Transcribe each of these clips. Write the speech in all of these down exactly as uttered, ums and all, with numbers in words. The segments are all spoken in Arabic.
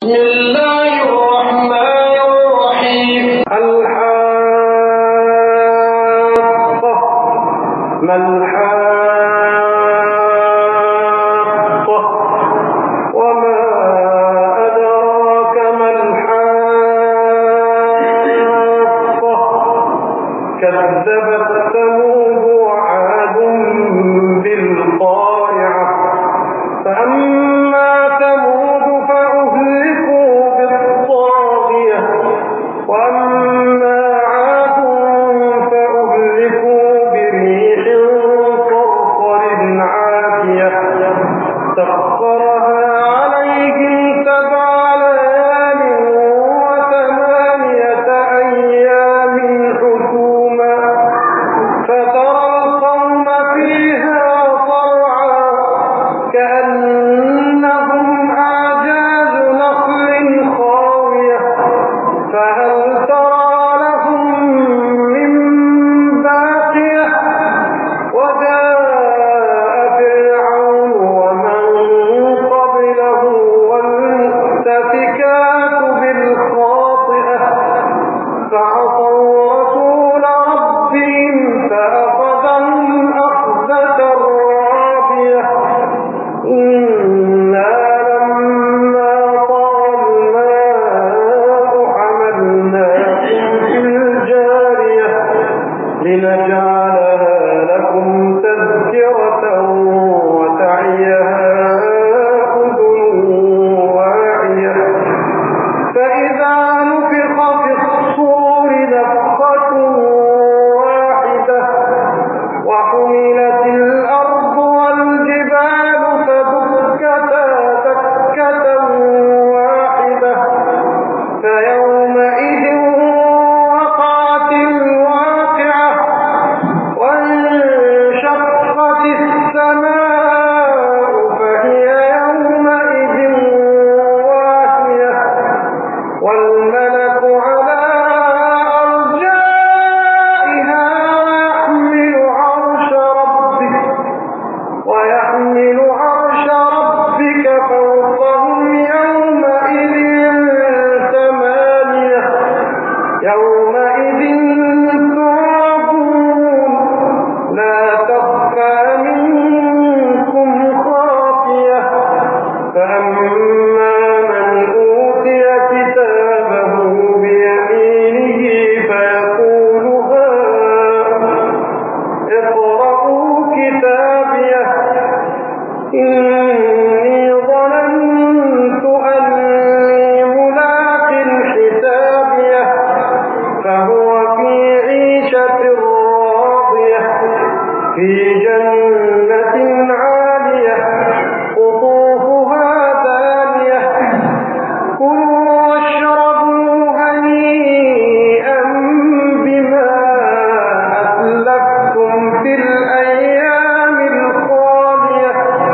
بسم الله الرحمن الرحيم. الحاقة. ما الحاقة وما أدراك ما الحاقة. كذبت ثمود وعاد بالقارعة. فأما ثمود فأهلكوا بالطاغية وأما عاد فأهلكوا بريح صرصر عاتية سخرها عليهم سبع ليال وثمانية أيام حسوما فترى القوم فيها صرعى كأنهم أعجاز نخل خاوية فهل ترى لهم من باقية. وجاء فرعون ومن قبله والمؤتفكات بالخاطئة فعصوا رسول ربهم فأخذهم أخذة رابية. إنا لما طغى الماء حملناكم في الجارية لنجعلها لكم تذكرة وتعيها أذن واعية. فإذا نفخ في الصور نفخة واحدة وحملت الأرض والجبال فدكتا دكة واحدة فيومئذ وقعت الواقعة وانشقت السماء فهي يومئذ واهية والملك على أرجائها ويحمل عرش ربك ويحمل عرش ربك فوقهم يومئذ ثمانية يومئذ تعرضون لا تخفى منكم خافية. فأما من أوتي كتابه بيمينه فيقول هاؤم اقرءوا كتابيه إني ظننت أني ملاق حسابيه فهو في عيشة راضية في جنة عالية قطوفها دانية. كلوا واشربوا هنيئا بما أسلفتم في الأيام الخالية.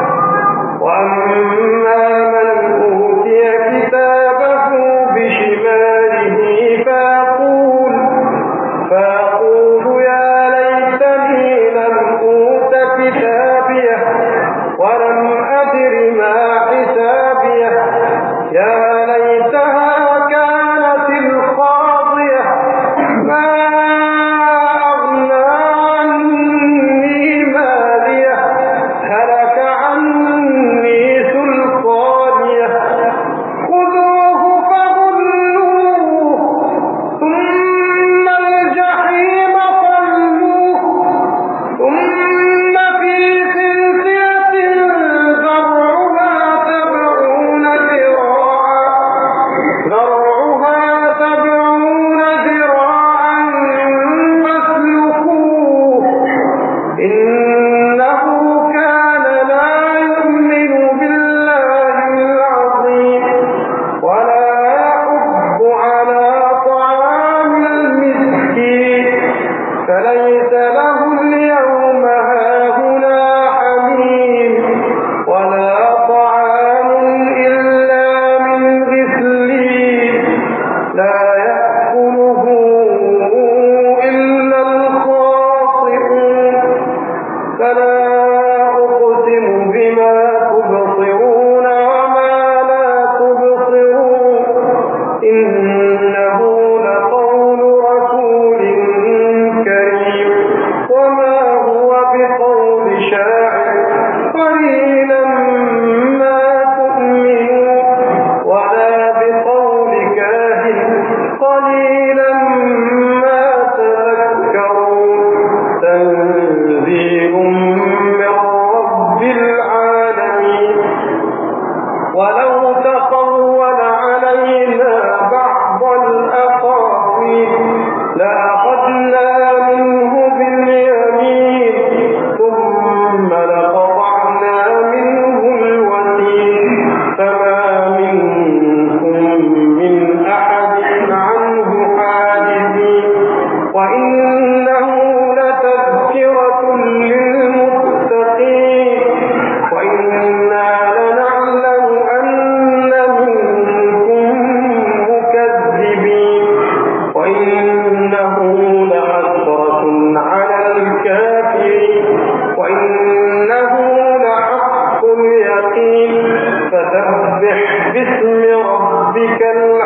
وأما من أوتي كتابه بشماله فيقول فيقول يا ليتني لم أوت كتابيه ولم أدر ما حسابيه يا ليتها كانت القاضية ما أغنى عني ماليه هلك عني سلطانيه. خذوه فغلوه ثم الجحيم صلوه ثم في سلسلة ذرعها سبعون ذراعا إنه لقول رسول كريم وما هو بقول شاعر قليلا ما تؤمنون ولا بقول كاهن قليلا ما تذكرون تنزيل من رب العالمين ولو تقول علينا بعض الأقاويل لأخذنا منه باليمين ثم لقطعنا منه الوتين فما منكم من أحد عنه حاجزين وإنه لتذكرة للمتقين وإنا لنعلم أن منكم مكذبين وإنه لحسرة على الكافرين وإنه لحق اليقين فسبح باسم ربك العظيم